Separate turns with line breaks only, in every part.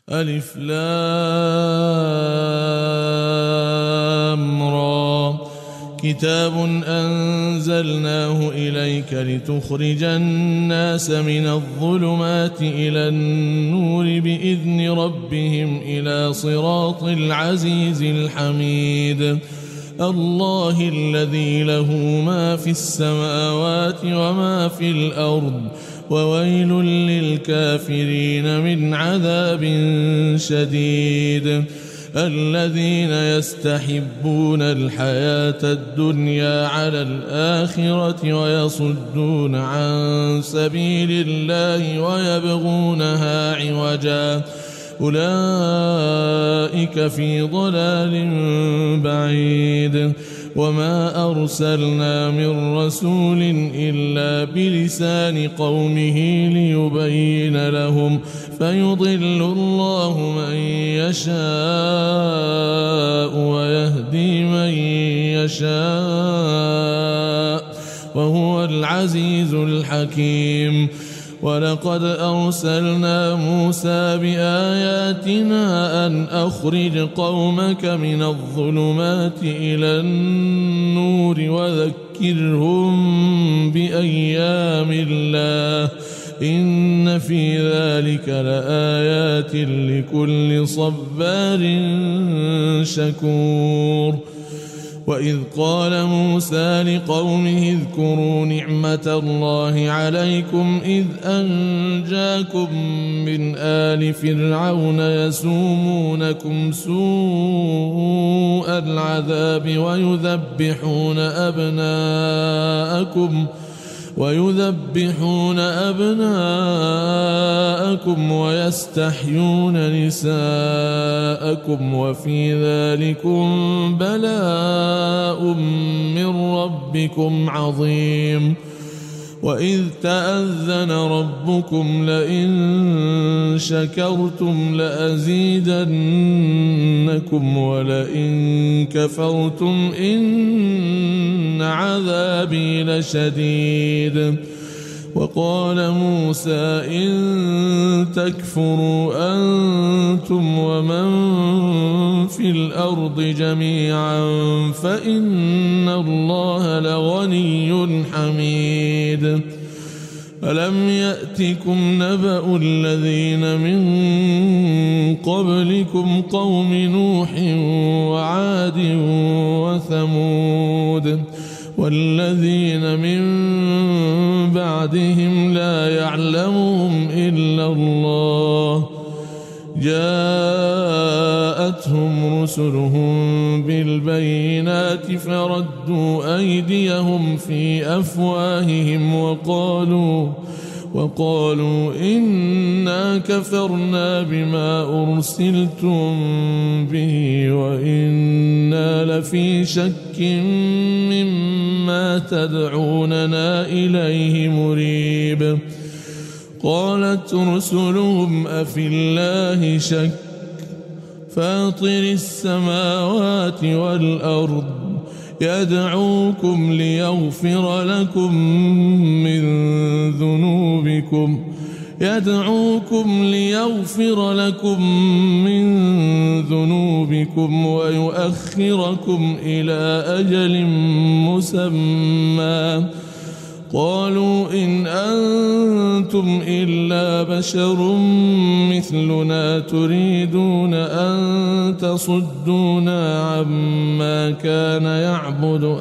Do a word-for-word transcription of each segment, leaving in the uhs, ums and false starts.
ألف لام را كتاب أنزلناه إليك لتخرج الناس من الظلمات إلى النور بإذن ربهم إلى صراط العزيز الحميد الله الذي له ما في السماوات وما في الأرض وويل للكافرين من عذاب شديد الذين يستحبون الحياة الدنيا على الآخرة ويصدون عن سبيل الله ويبغونها عوجا أولئك في ضلال بعيد وما أرسلنا من رسول إلا بلسان قومه ليبين لهم فيضل الله من يشاء ويهدي من يشاء وهو العزيز الحكيم ولقد أرسلنا موسى بآياتنا أن أخرج قومك من الظلمات إلى النور وذكرهم بأيام الله إن في ذلك لآيات لكل صبار شكور وإذ قال موسى لقومه اذكروا نعمة الله عليكم إذ أنجاكم من آل فرعون يسومونكم سوء العذاب ويذبحون أبناءكم ويذبحون أبناءكم ويستحيون نساءكم وفي ذلكم بلاء من ربكم عظيم وإذ تأذن ربكم لئن شكرتم لأزيدنكم ولئن كفرتم إن عذابي لشديد وقال موسى إن تكفروا أنتم ومن في الأرض جميعا فإن الله لغني حميد ألم يأتكم نبأ الذين من قبلكم قوم نوح وعاد وثمود والذين من بعدهم لا يعلمهم إلا الله جاءتهم رسلهم بالبينات فردوا أيديهم في أفواههم وقالوا وقالوا إنا كفرنا بما أرسلتم به وإنا لفي شك مما تدعوننا إليه مريب قالت رسلهم أفي الله شك فاطر السماوات والأرض يدعوكم ليغفر لكم من ذنوبكم يدعوكم ليغفر لكم من ذنوبكم ويؤخركم إلى أجل مسمى قالوا إن أنتم إلا بشر مثلنا تريدون أن تصدونا عما كان يعبد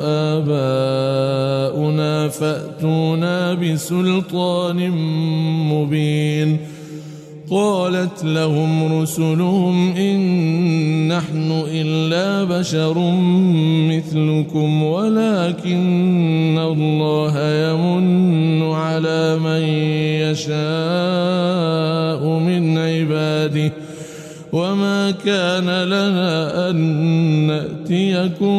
آباؤنا فأتونا بسلطان مبين قالت لهم رسلهم إن نحن إلا بشر مثلكم ولكن الله يمن على من يشاء من عباده وما كان لنا أن نأتيكم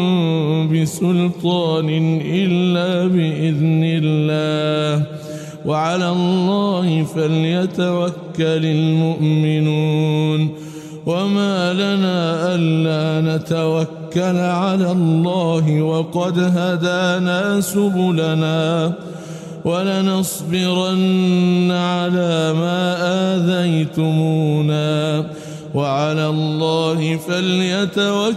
بسلطان إلا بإذن الله وعلى الله فليتوكل المؤمنون وما لنا ألا نتوكل على الله وقد هدانا سبلنا ولنصبرن على ما آذيتمونا وعلى الله فليتوكل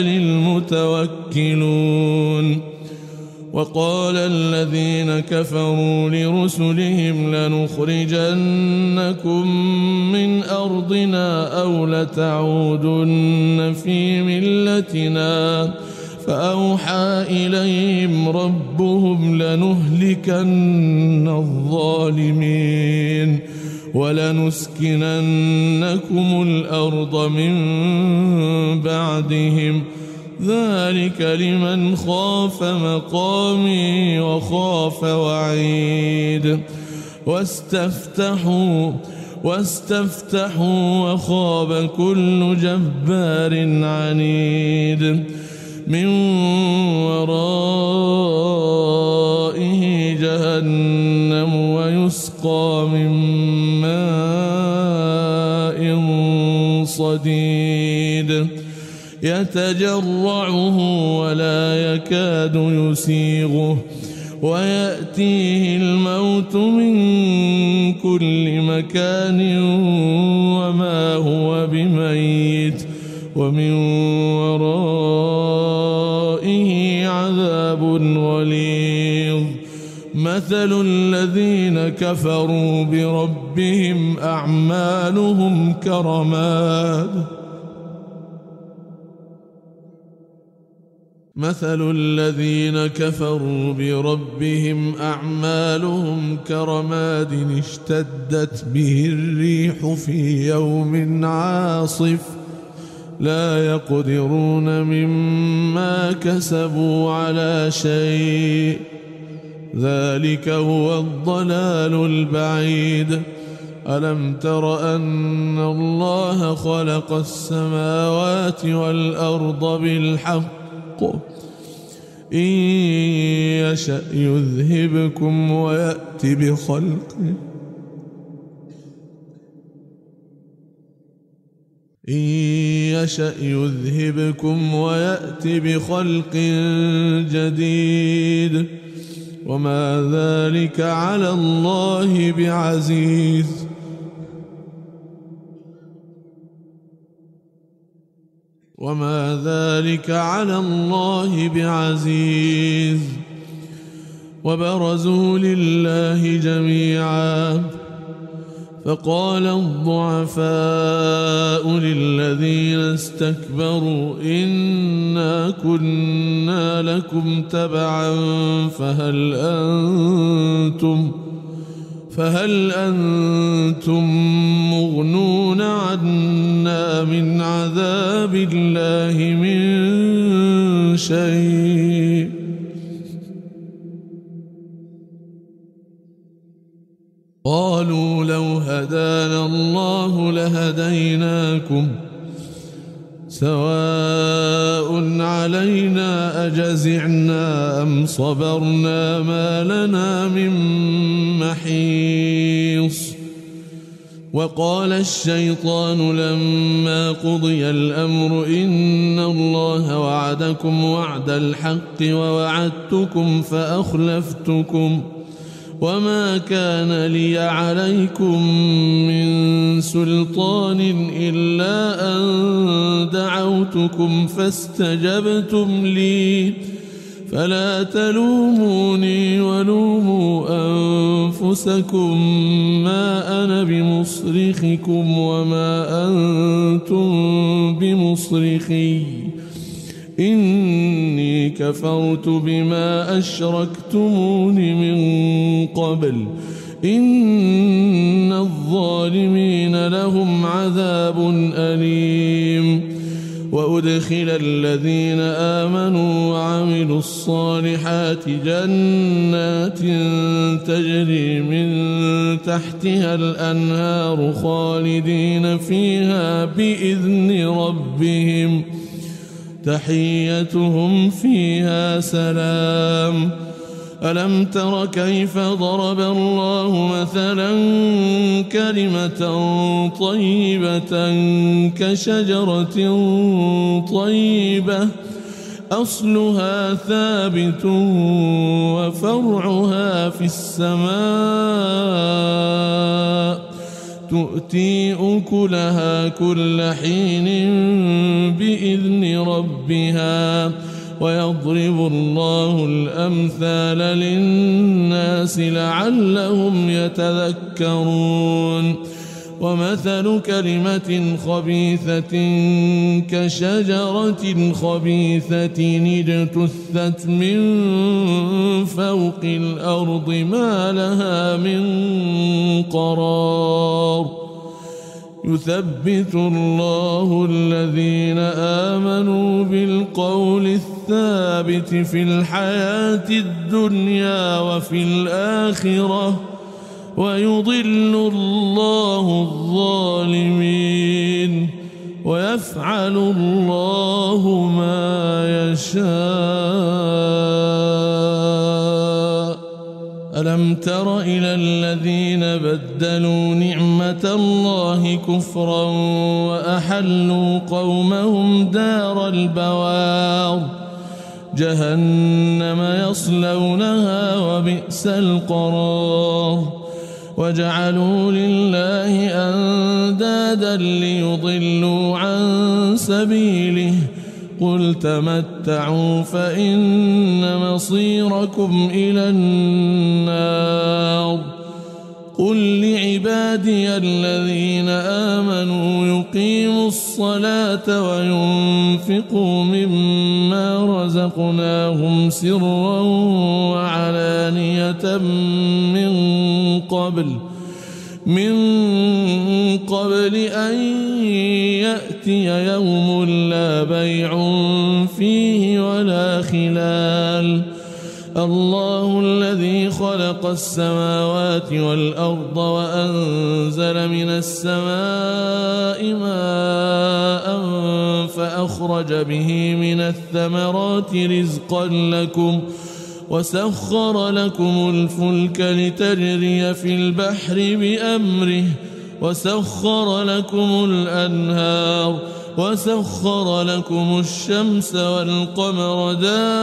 المتوكلون. وقال الذين كفروا لرسلهم لنخرجنكم من أرضنا أو لتعودن في ملتنا فأوحى إليهم ربهم لنهلكن الظالمين ولنسكننكم الأرض من بعدهم ذلك لمن خاف مقامي وخاف وعيد. واستفتحوا واستفتحوا وخاب كل جبار عنيد من ورائه جهنم ويسقى من ماء صديد يتجرعه ولا يكاد يسيغه ويأتيه الموت من كل مكان وما هو بميت ومن ورائه عذاب غليظ. مثل الذين كفروا بربهم أعمالهم كرماد مثل الذين كفروا بربهم أعمالهم كرماد اشتدت به الريح في يوم عاصف لا يقدرون مما كسبوا على شيء ذلك هو الضلال البعيد. ألم تر أن الله خلق السماوات والأرض بالحق إن يشأ يذهبكم ويأتي بخلق إن يشأ يذهبكم ويأتي بخلق جديد وما ذلك على الله بعزيز. وما ذلك على الله بعزيز. وبرزوا لله جميعا فقال الضعفاء للذين استكبروا إنا كنا لكم تبعا فهل أنتم فهل أنتم مغنون عنا من عذاب الله من شيء قالوا لو هدانا الله لهديناكم سواء علينا أجزعنا أم صبرنا ما لنا من محيص. وقال الشيطان لما قضي الأمر إن الله وعدكم وعد الحق ووعدتكم فأخلفتكم وما كان لي عليكم من سلطان إلا أن دعوتكم فاستجبتم لي فلا تلوموني ولوموا أنفسكم ما أنا بمصرخكم وما أنتم بمصرخي إني كفرت بما أشركتمون من قبل إن الظالمين لهم عذاب أليم. وأدخل الذين آمنوا وعملوا الصالحات جنات تجري من تحتها الأنهار خالدين فيها بإذن ربهم تحيتهم فيها سلام. ألم تر كيف ضرب الله مثلا كلمة طيبة كشجرة طيبة أصلها ثابت وفرعها في السماء تؤتي أكلها كل حين بإذن ربها ويضرب الله الأمثال للناس لعلهم يتذكرون ومثل كلمة خبيثة كشجرة خبيثة اجتثت من فوق الأرض ما لها من قرار يثبت الله الذين آمنوا بالقول الثابت في الحياة الدنيا وفي الآخرة ويضل الله الظالمين ويفعل الله ما يشاء. ألم تر إلى الذين بدلوا نعمة الله كفرا وأحلوا قومهم دار البوار جهنم يصلونها وبئس القرار وجعلوا لله أندادا ليضلوا عن سبيله قل تمتعوا فإن مصيركم إلى النار قل لعبادي الذين آمنوا يقيموا الصلاة وينفقوا مما رزقناهم سرا وعلانية من قبل من قبل أن يأتي يوم لا بيع فيه ولا خلال الله الذي خلق السماوات والأرض وأنزل من السماء ماء فأخرج به من الثمرات رزقا لكم وسخر لكم الفلك لتجري في البحر بأمره وسخر لكم الأنهار وسخر لكم الشمس والقمر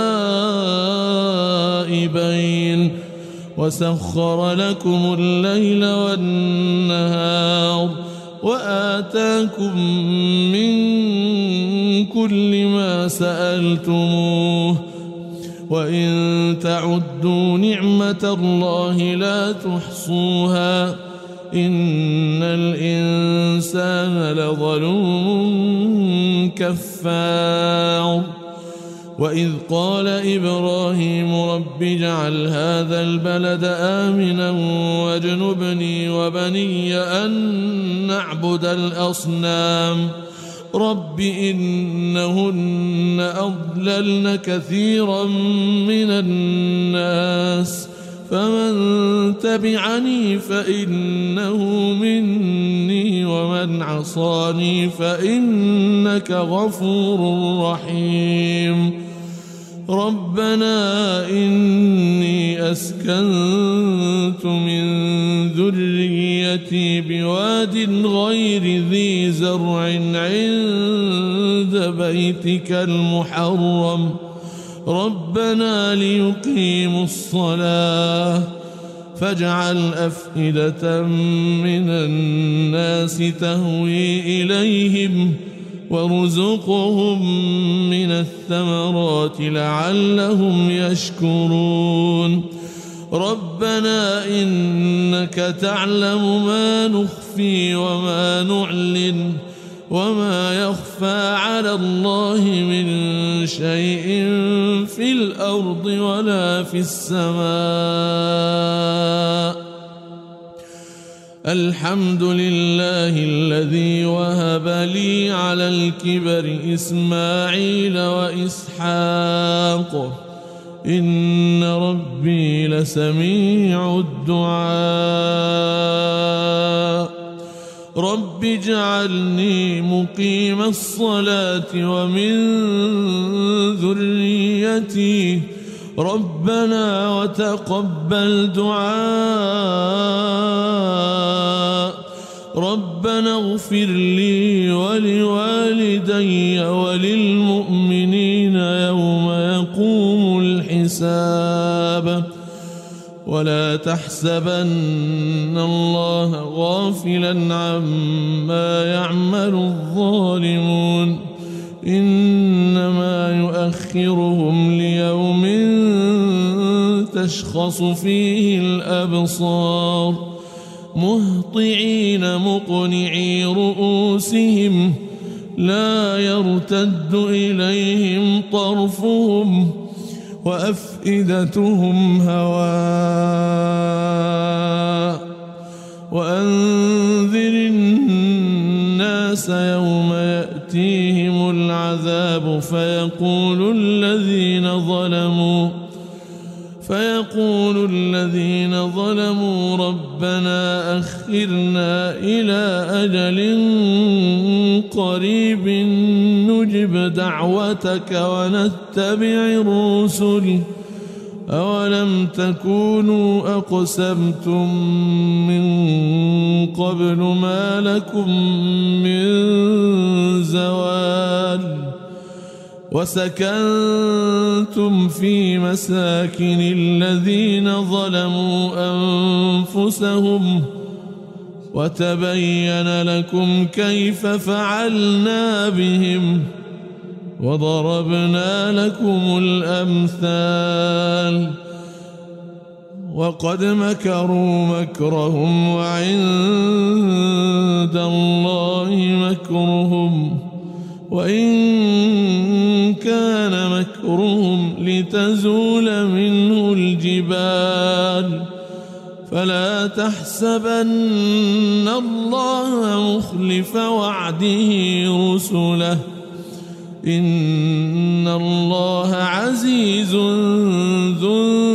دائبين وسخر لكم الليل والنهار وآتاكم من كل ما سألتموه وإن تعدوا نعمة الله لا تحصوها إن الإنسان لظلوم كفار وإذ قال إبراهيم رب اجعل هذا البلد آمنا واجنبني وبني أن نعبد الأصنام رب إنهن أضللن كثيرا من الناس فمن تبعني فإنه مني ومن عصاني فإنك غفور رحيم ربنا إني أسكنت من ذريتي بواد غير ذي زرع عند بيتك المحرم ربنا ليقيموا الصلاة فاجعل أفئدة من الناس تهوي إليهم وارزقهم من الثمرات لعلهم يشكرون ربنا إنك تعلم ما نخفي وما نعلن وما يخفى على الله من شيء في الأرض ولا في السماء الحمد لله الذي وهب لي على الكبر إسماعيل وإسحاق إن ربي لسميع الدعاء رب اجعلني مقيم الصلاة ومن ذريتي ربنا وتقبل دعاء ربنا اغفر لي ولوالدي وللمؤمنين يوم حسابا ولا تحسبن الله غافلا عما يعمل الظالمون إنما يؤخرهم ليوم تشخص فيه الأبصار مهطعين مقنعي رؤوسهم لا يرتد إليهم طرفهم وأفئدتهم هواء وأنذر الناس يوم يأتيهم العذاب فيقول الذين ظلموا فيقول الذين ظلموا ربنا أخرنا إلى أجل قريب نجب دعوتك ونتبع الرسل أولم تكونوا أقسمتم من قبل ما لكم من زوال وسكنتم في مساكن الذين ظلموا أنفسهم وتبين لكم كيف فعلنا بهم وضربنا لكم الأمثال وقد مكروا مكرهم وعند الله مكرهم وإن كان مكرهم لتزول منه الجبال فلا تحسبن الله مخلف وعده رسله إن الله عزيز ذو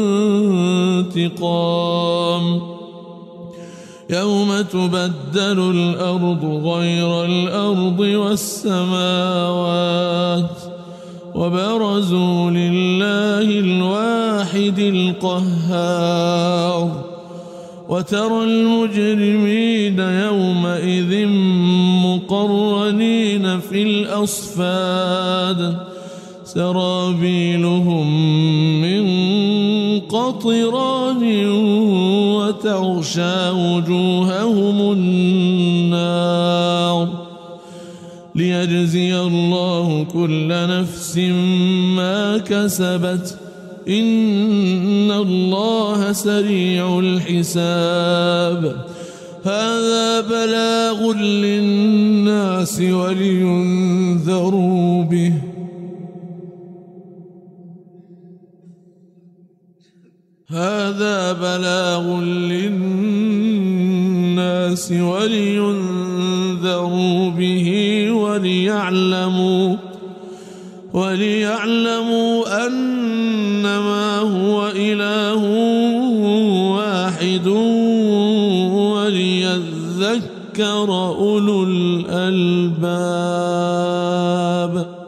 انتقام يوم تبدل الأرض غير الأرض والسماوات وبرزوا لله الواحد القهار وترى المجرمين يومئذ مقرنين في الأصفاد سرابيلهم من قطران وتغشى وجوههم النار ليجزي الله كل نفس ما كسبت إن الله سريع الحساب هذا بلاغ للناس ولينذروا به هذا بلاغ للناس ولينذروا به وليعلموا وليعلموا أنما هو إله واحد وليذكر أولو الألباب.